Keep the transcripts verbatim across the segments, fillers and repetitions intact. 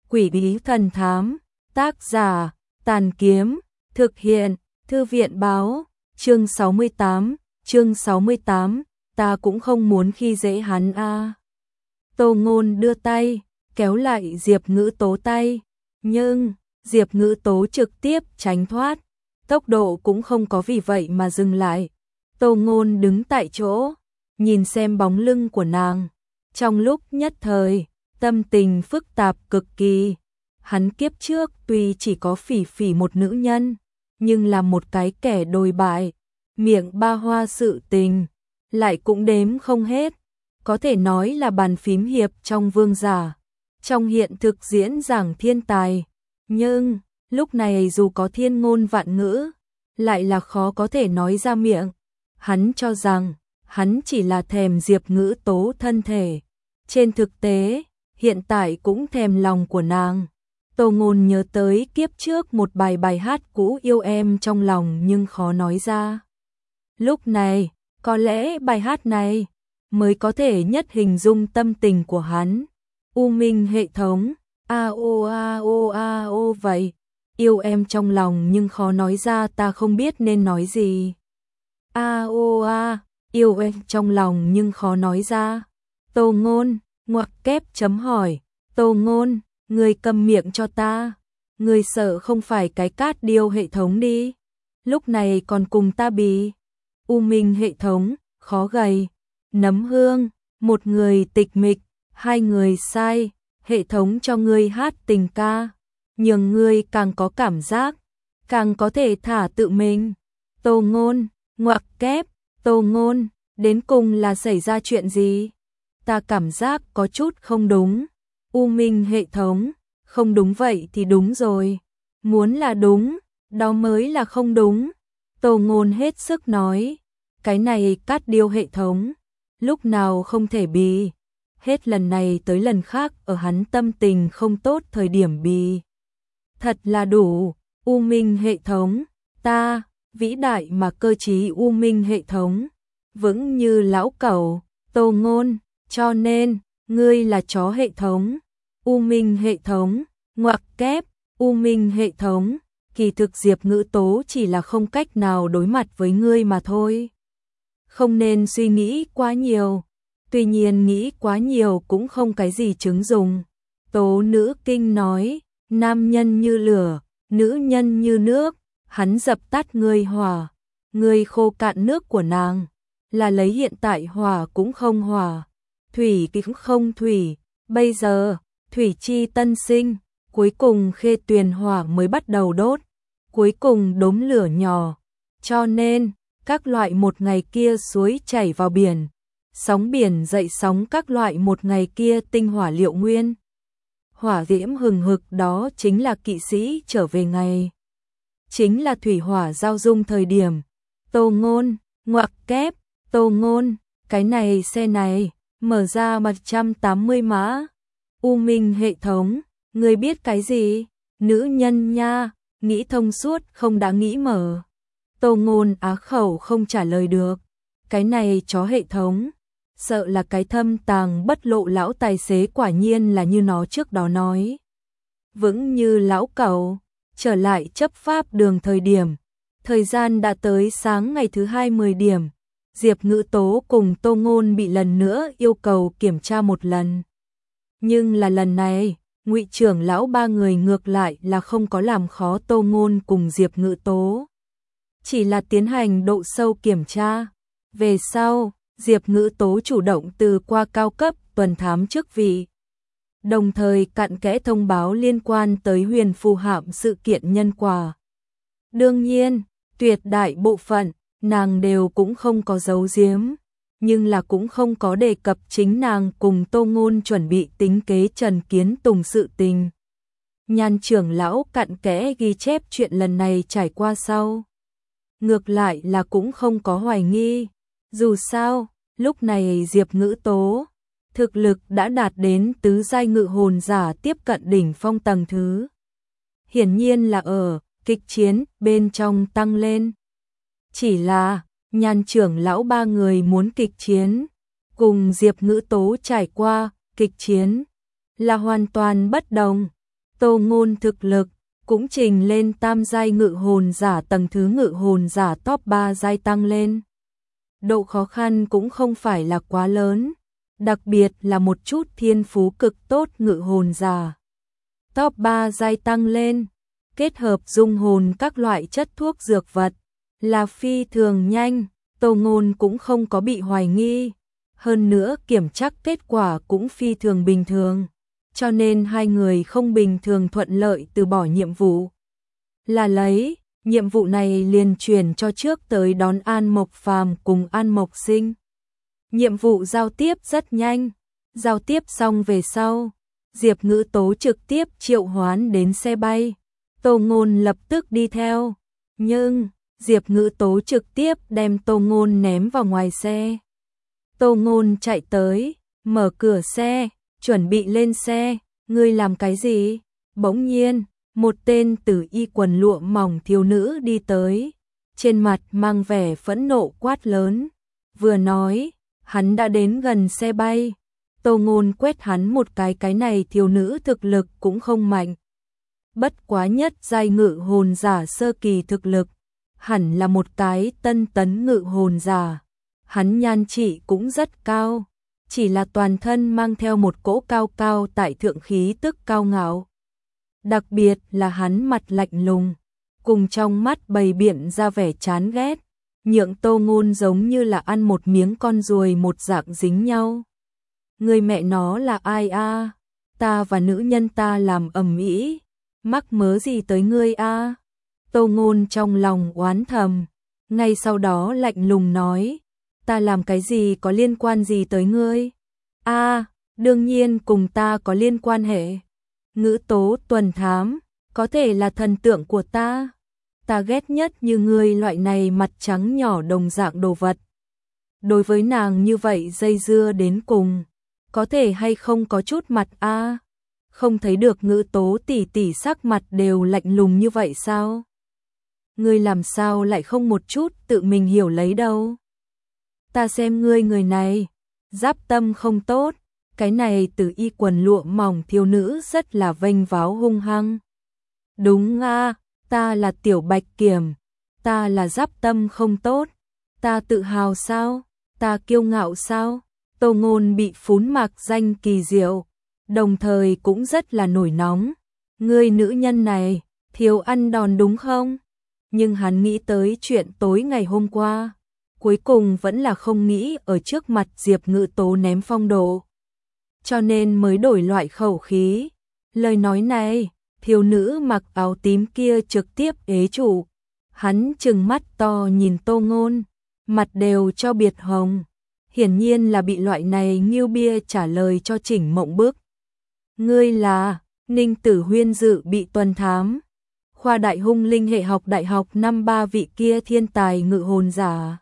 Quỷ bí thần thám, tác giả, Tàn Kiếm, thực hiện, Thư viện báo, chương sáu mươi tám, chương sáu mươi tám, ta cũng không muốn khi dễ hắn a. À. Tô Ngôn đưa tay, kéo lại Diệp Ngữ Tố tay, nhưng Diệp Ngữ Tố trực tiếp tránh thoát, tốc độ cũng không có vì vậy mà dừng lại. Tô Ngôn đứng tại chỗ, nhìn xem bóng lưng của nàng, trong lúc nhất thời, tâm tình phức tạp cực kỳ. Hắn kiếp trước tuy chỉ có Phỉ Phỉ một nữ nhân, nhưng là một cái kẻ đồi bại, miệng ba hoa sự tình, lại cũng đếm không hết, có thể nói là bàn phím hiệp trong vương giả, trong hiện thực diễn giảng thiên tài, nhưng lúc này dù có thiên ngôn vạn ngữ, lại là khó có thể nói ra miệng. Hắn cho rằng, hắn chỉ là thèm Diệp Ngữ Tố thân thể, trên thực tế, hiện tại cũng thèm lòng của nàng. Tô Ngôn nhớ tới kiếp trước một bài bài hát cũ yêu em trong lòng nhưng khó nói ra. Lúc này, có lẽ bài hát này mới có thể nhất hình dung tâm tình của hắn. U Minh hệ thống, a o a o a o vậy, yêu em trong lòng nhưng khó nói ra, ta không biết nên nói gì. A o a, yêu em trong lòng nhưng khó nói ra. Tô Ngôn, ngoặc kép chấm hỏi, Tô Ngôn, ngươi câm miệng cho ta, ngươi sợ không phải cái cát điêu hệ thống đi, lúc này còn cùng ta bì. U Minh hệ thống, khó gầy, nấm hương, một người tịch mịch, hai người sai, hệ thống cho ngươi hát tình ca, nhường ngươi càng có cảm giác, càng có thể thả tự mình. Tô Ngôn, ngoặc kép, Tô Ngôn, đến cùng là xảy ra chuyện gì? Ta cảm giác có chút không đúng. U Minh hệ thống, không đúng vậy thì đúng rồi, muốn là đúng, đó mới là không đúng. Tô Ngôn hết sức nói, cái này cát điêu hệ thống, lúc nào không thể bì, hết lần này tới lần khác ở hắn tâm tình không tốt thời điểm bì. Thật là đủ, U Minh hệ thống, ta, vĩ đại mà cơ trí U Minh hệ thống, vững như lão cẩu. Tô Ngôn, cho nên, ngươi là chó hệ thống. U Minh hệ thống, ngoặc kép, U Minh hệ thống, kỳ thực Diệp Ngữ Tố chỉ là không cách nào đối mặt với ngươi mà thôi. Không nên suy nghĩ quá nhiều, tuy nhiên nghĩ quá nhiều cũng không cái gì chứng dùng. Tố Nữ Kinh nói, nam nhân như lửa, nữ nhân như nước, hắn dập tắt ngươi hỏa, ngươi khô cạn nước của nàng, là lấy hiện tại hỏa cũng không hỏa, thủy cũng không thủy, bây giờ thủy chi tân sinh, cuối cùng khê tuyền hỏa mới bắt đầu đốt, cuối cùng đốm lửa nhỏ, cho nên các loại một ngày kia suối chảy vào biển, sóng biển dậy sóng các loại một ngày kia tinh hỏa liệu nguyên. Hỏa diễm hừng hực đó chính là kỵ sĩ trở về ngày, chính là thủy hỏa giao dung thời điểm. Tô Ngôn, ngoặc kép, Tô Ngôn, cái này xe này, mở ra một trăm tám mươi mã. U Minh hệ thống, ngươi biết cái gì? Nữ nhân nha, nghĩ thông suốt không đã nghĩ mở. Tô Ngôn á khẩu không trả lời được. Cái này chó hệ thống, sợ là cái thâm tàng bất lộ lão tài xế quả nhiên là như nó trước đó nói. Vững như lão cẩu, trở lại chấp pháp đường thời điểm. Thời gian đã tới sáng ngày thứ hai mười điểm. Diệp Ngữ Tố cùng Tô Ngôn bị lần nữa yêu cầu kiểm tra một lần. Nhưng là lần này, Ngụy trưởng lão ba người ngược lại là không có làm khó Tô Ngôn cùng Diệp Ngữ Tố. Chỉ là tiến hành độ sâu kiểm tra. Về sau, Diệp Ngữ Tố chủ động từ qua cao cấp tuần thám chức vị. Đồng thời cặn kẽ thông báo liên quan tới Huyền Phù Hạm sự kiện nhân quả. Đương nhiên, tuyệt đại bộ phận, nàng đều cũng không có giấu giếm, nhưng là cũng không có đề cập chính nàng cùng Tô Ngôn chuẩn bị tính kế Trần Kiến Tùng sự tình. Nhan trưởng lão cặn kẽ ghi chép chuyện lần này trải qua sau. Ngược lại là cũng không có hoài nghi, dù sao, lúc này Diệp Ngữ Tố, thực lực đã đạt đến tứ giai ngự hồn giả tiếp cận đỉnh phong tầng thứ. Hiển nhiên là ở kịch chiến bên trong tăng lên. Chỉ là, Nhan trưởng lão ba người muốn kịch chiến, cùng Diệp Ngữ Tố trải qua kịch chiến, là hoàn toàn bất đồng. Tô Ngôn thực lực cũng trình lên tam giai ngự hồn giả, tầng thứ ngự hồn giả top ba giai tăng lên. Độ khó khăn cũng không phải là quá lớn, đặc biệt là một chút thiên phú cực tốt ngự hồn giả. Top ba giai tăng lên, kết hợp dung hồn các loại chất thuốc dược vật, là phi thường nhanh, Tô Ngôn cũng không có bị hoài nghi. Hơn nữa kiểm tra kết quả cũng phi thường bình thường, cho nên hai người không bình thường thuận lợi từ bỏ nhiệm vụ. Là lấy, nhiệm vụ này liền chuyển cho trước tới đón An Mộc Phàm cùng An Mộc Sinh. Nhiệm vụ giao tiếp rất nhanh, giao tiếp xong về sau, Diệp Ngữ Tố trực tiếp triệu hoán đến xe bay. Tô Ngôn lập tức đi theo, nhưng Diệp Ngữ Tố trực tiếp đem Tô Ngôn ném vào ngoài xe. Tô Ngôn chạy tới, mở cửa xe, chuẩn bị lên xe, ngươi làm cái gì? Bỗng nhiên, một tên tử y quần lụa mỏng thiếu nữ đi tới, trên mặt mang vẻ phẫn nộ quát lớn, vừa nói, hắn đã đến gần xe bay. Tô Ngôn quét hắn một cái, cái này thiếu nữ thực lực cũng không mạnh. Bất quá nhất giai ngự hồn giả sơ kỳ thực lực, hẳn là một cái tân tấn ngự hồn giả. Hắn nhan trị cũng rất cao, chỉ là toàn thân mang theo một cỗ cao cao tại thượng khí tức cao ngạo. Đặc biệt là hắn mặt lạnh lùng, cùng trong mắt bày biện ra vẻ chán ghét, nhượng Tô Ngôn giống như là ăn một miếng con ruồi một dạng dính nhau. Người mẹ nó là ai a? À? Ta và nữ nhân ta làm ầm ĩ, mắc mớ gì tới ngươi a? À? Tô Ngôn trong lòng oán thầm, ngay sau đó lạnh lùng nói, ta làm cái gì có liên quan gì tới ngươi? A, à, đương nhiên cùng ta có liên quan hệ. Ngữ Tố tuần thám, có thể là thần tượng của ta. Ta ghét nhất như ngươi loại này mặt trắng nhỏ đồng dạng đồ vật. Đối với nàng như vậy dây dưa đến cùng, có thể hay không có chút mặt a? À? Không thấy được Ngữ Tố tỷ tỷ sắc mặt đều lạnh lùng như vậy sao? Ngươi làm sao lại không một chút tự mình hiểu lấy đâu? Ta xem ngươi người này, giáp tâm không tốt, cái này tử y quần lụa mỏng thiếu nữ rất là vênh váo hung hăng. Đúng a, à, ta là Tiểu Bạch Kiểm, ta là giáp tâm không tốt, ta tự hào sao, ta kiêu ngạo sao? Tô Ngôn bị phún mạc danh kỳ diệu, đồng thời cũng rất là nổi nóng. Ngươi nữ nhân này, thiếu ăn đòn đúng không? Nhưng hắn nghĩ tới chuyện tối ngày hôm qua, cuối cùng vẫn là không nghĩ ở trước mặt Diệp Ngữ Tố ném phong độ. Cho nên mới đổi loại khẩu khí. Lời nói này, thiếu nữ mặc áo tím kia trực tiếp ế chủ. Hắn trừng mắt to nhìn Tô Ngôn, mặt đều cho biệt hồng. Hiển nhiên là bị loại này nghiêu bia trả lời cho chỉnh mộng bức. Ngươi là, Ninh Tử Huyên dự bị tuần thám. Khoa Đại Hung Linh hệ học đại học năm ba vị kia thiên tài ngự hồn giả.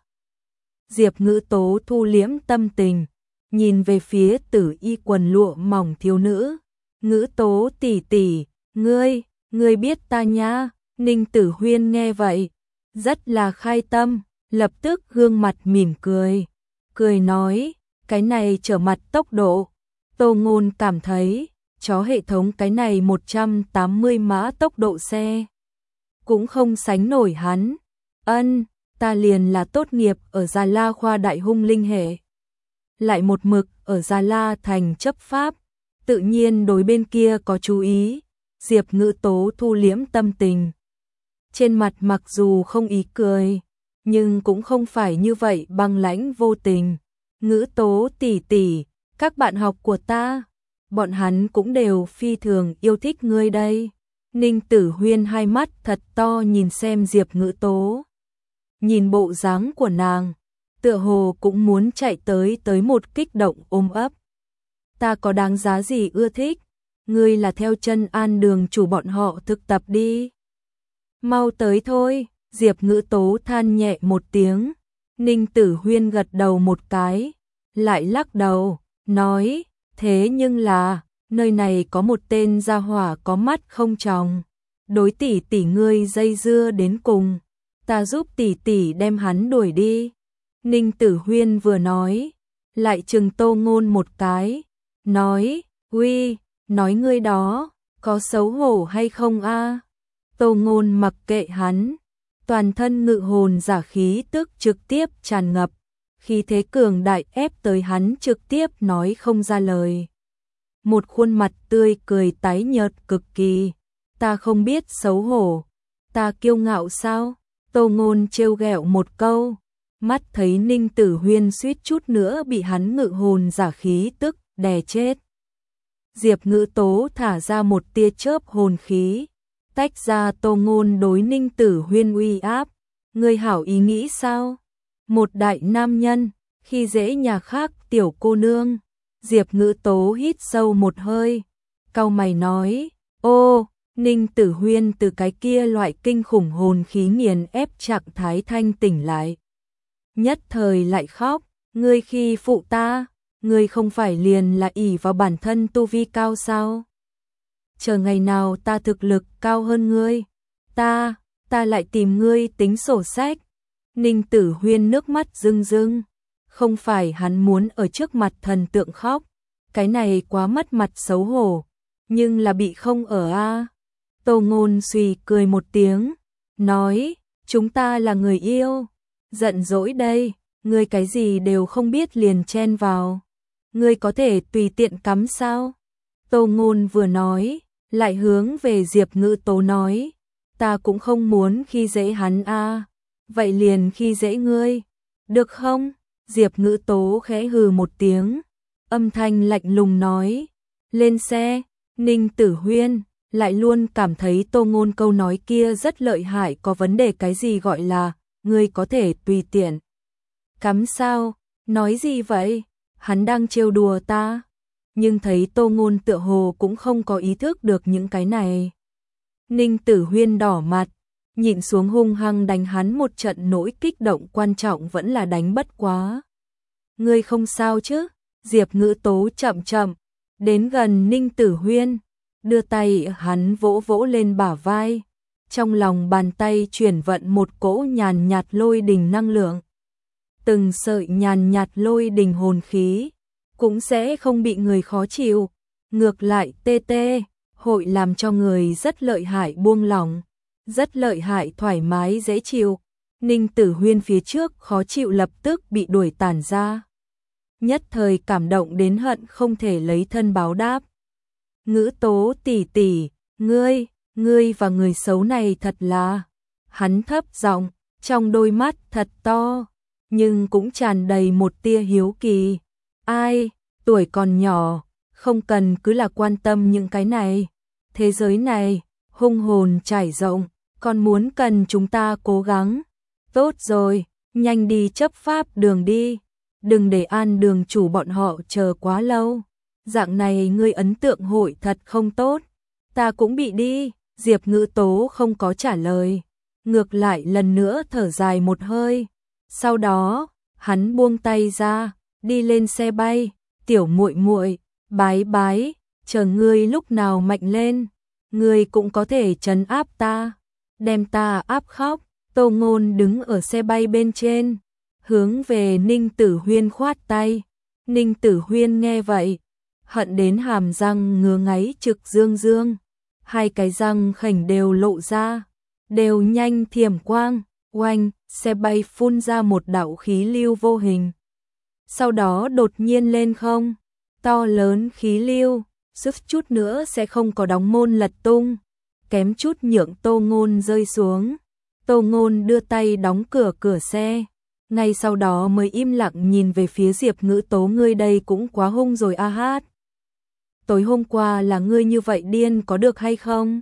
Diệp Ngữ Tố thu liễm tâm tình, nhìn về phía tử y quần lụa mỏng thiếu nữ. Ngữ Tố tỷ tỷ, ngươi, ngươi biết ta nha. Ninh Tử Huyên nghe vậy, rất là khai tâm, lập tức gương mặt mỉm cười. Cười nói, cái này trở mặt tốc độ. Tô Ngôn cảm thấy, chó hệ thống cái này một trăm tám mươi mã tốc độ xe cũng không sánh nổi hắn. Ân, ta liền là tốt nghiệp ở Gia La khoa Đại Hung Linh hệ, lại một mực ở Gia La thành chấp pháp, tự nhiên đối bên kia có chú ý. Diệp Ngữ Tố thu liễm tâm tình, trên mặt mặc dù không ý cười, nhưng cũng không phải như vậy băng lãnh vô tình. Ngữ Tố tỷ tỷ, các bạn học của ta, bọn hắn cũng đều phi thường yêu thích ngươi đây. Ninh Tử Huyên hai mắt thật to nhìn xem Diệp Ngữ Tố. Nhìn bộ dáng của nàng, tựa hồ cũng muốn chạy tới tới một kích động ôm ấp. Ta có đáng giá gì ưa thích, ngươi là theo chân An đường chủ bọn họ thực tập đi. Mau tới thôi, Diệp Ngữ Tố than nhẹ một tiếng. Ninh Tử Huyên gật đầu một cái, lại lắc đầu, nói, thế nhưng là, nơi này có một tên gia hỏa có mắt không tròng, đối tỷ tỷ ngươi dây dưa đến cùng, ta giúp tỷ tỷ đem hắn đuổi đi. Ninh Tử Huyên vừa nói, lại trừng Tô Ngôn một cái, nói, uy, nói ngươi đó, có xấu hổ hay không a? Tô Ngôn mặc kệ hắn, toàn thân ngự hồn giả khí tức trực tiếp tràn ngập, khí thế cường đại ép tới hắn trực tiếp nói không ra lời. Một khuôn mặt tươi cười tái nhợt cực kỳ, ta không biết xấu hổ, ta kiêu ngạo sao? Tô Ngôn trêu ghẹo một câu, mắt thấy Ninh Tử Huyên suýt chút nữa bị hắn ngự hồn giả khí tức đè chết. Diệp Ngữ Tố thả ra một tia chớp hồn khí, tách ra Tô Ngôn đối Ninh Tử Huyên uy áp, ngươi hảo ý nghĩ sao? Một đại nam nhân, khi dễ nhà khác tiểu cô nương. Diệp Ngữ Tố hít sâu một hơi, cau mày nói, ô, Ninh Tử Huyên từ cái kia loại kinh khủng hồn khí nghiền ép trạng thái thanh tỉnh lại. Nhất thời lại khóc, ngươi khi phụ ta, ngươi không phải liền là ỷ vào bản thân tu vi cao sao? Chờ ngày nào ta thực lực cao hơn ngươi, ta, ta lại tìm ngươi tính sổ sách. Ninh Tử Huyên nước mắt rưng rưng, không phải hắn muốn ở trước mặt thần tượng khóc, cái này quá mất mặt xấu hổ, nhưng là bị không ở a. Tô Ngôn suy cười một tiếng, nói, chúng ta là người yêu, giận dỗi đây, ngươi cái gì đều không biết liền chen vào, ngươi có thể tùy tiện cắm sao? Tô Ngôn vừa nói, lại hướng về Diệp Ngữ Tố nói, ta cũng không muốn khi dễ hắn a, vậy liền khi dễ ngươi, được không? Diệp Ngữ Tố khẽ hừ một tiếng, âm thanh lạnh lùng nói, lên xe. Ninh Tử Huyên lại luôn cảm thấy Tô Ngôn câu nói kia rất lợi hại, có vấn đề cái gì gọi là, ngươi có thể tùy tiện cắm sao, nói gì vậy, hắn đang trêu đùa ta, nhưng thấy Tô Ngôn tựa hồ cũng không có ý thức được những cái này. Ninh Tử Huyên đỏ mặt, nhịn xuống hung hăng đánh hắn một trận, nỗi kích động quan trọng vẫn là đánh bất quá. Ngươi không sao chứ? Diệp Ngữ Tố chậm chậm đến gần Ninh Tử Huyên, đưa tay hắn vỗ vỗ lên bả vai, trong lòng bàn tay chuyển vận một cỗ nhàn nhạt lôi đình năng lượng. Từng sợi nhàn nhạt lôi đình hồn khí cũng sẽ không bị người khó chịu, ngược lại tê tê, hội làm cho người rất lợi hại buông lỏng, rất lợi hại thoải mái dễ chịu. Ninh Tử Huyên phía trước khó chịu lập tức bị đuổi tản ra, nhất thời cảm động đến hận không thể lấy thân báo đáp. Ngữ Tố tỷ tỷ, ngươi, ngươi và người xấu này thật là, hắn thấp giọng, trong đôi mắt thật to, nhưng cũng tràn đầy một tia hiếu kỳ. Ai, tuổi còn nhỏ, không cần cứ là quan tâm những cái này. Thế giới này, hung hồn trải rộng, còn muốn cần chúng ta cố gắng. Tốt rồi, nhanh đi chấp pháp đường đi, đừng để An đường chủ bọn họ chờ quá lâu. Dạng này ngươi ấn tượng hội thật không tốt. Ta cũng bị đi. Diệp Ngữ Tố không có trả lời, ngược lại lần nữa thở dài một hơi. Sau đó, hắn buông tay ra, đi lên xe bay. Tiểu muội muội, bái bái, chờ ngươi lúc nào mạnh lên, ngươi cũng có thể trấn áp ta, đem ta áp khóc. Tô Ngôn đứng ở xe bay bên trên, hướng về Ninh Tử Huyên khoát tay. Ninh Tử Huyên nghe vậy, hận đến hàm răng ngứa ngáy trực dương dương, hai cái răng khểnh đều lộ ra, đều nhanh thiểm quang, oanh, xe bay phun ra một đạo khí lưu vô hình. Sau đó đột nhiên lên không, to lớn khí lưu, suýt chút nữa sẽ không có đóng môn lật tung, kém chút nhượng Tô Ngôn rơi xuống. Tô Ngôn đưa tay đóng cửa cửa xe, ngay sau đó mới im lặng nhìn về phía Diệp Ngữ Tố, ngươi đây cũng quá hung rồi a hát. Tối hôm qua là ngươi như vậy điên có được hay không?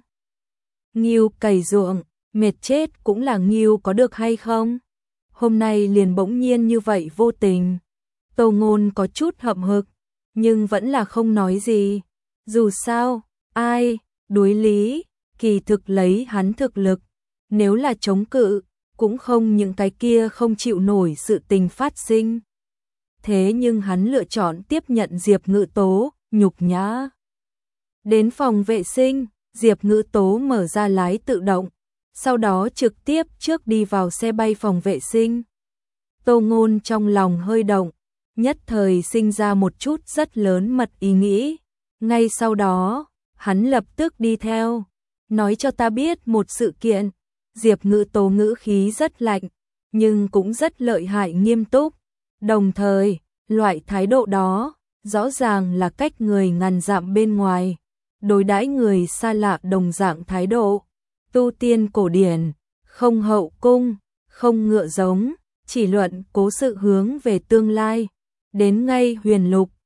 Nghiêu cày ruộng, mệt chết cũng là nghiêu có được hay không? Hôm nay liền bỗng nhiên như vậy vô tình. Tô Ngôn có chút hậm hực, nhưng vẫn là không nói gì. Dù sao, ai, đối lý, kỳ thực lấy hắn thực lực, nếu là chống cự, cũng không những cái kia không chịu nổi sự tình phát sinh. Thế nhưng hắn lựa chọn tiếp nhận Diệp Ngữ Tố, nhục nhã. Đến phòng vệ sinh, Diệp Ngữ Tố mở ra lái tự động, sau đó trực tiếp trước đi vào xe bay phòng vệ sinh. Tô Ngôn trong lòng hơi động, nhất thời sinh ra một chút rất lớn mật ý nghĩ. Ngay sau đó, hắn lập tức đi theo. Nói cho ta biết một sự kiện. Diệp Ngữ Tố ngữ khí rất lạnh, nhưng cũng rất lợi hại nghiêm túc. Đồng thời, loại thái độ đó, rõ ràng là cách người ngàn dặm bên ngoài, đối đãi người xa lạ đồng dạng thái độ. Tu tiên cổ điển, không hậu cung, không ngựa giống, chỉ luận cố sự hướng về tương lai. Đến ngay huyền lục,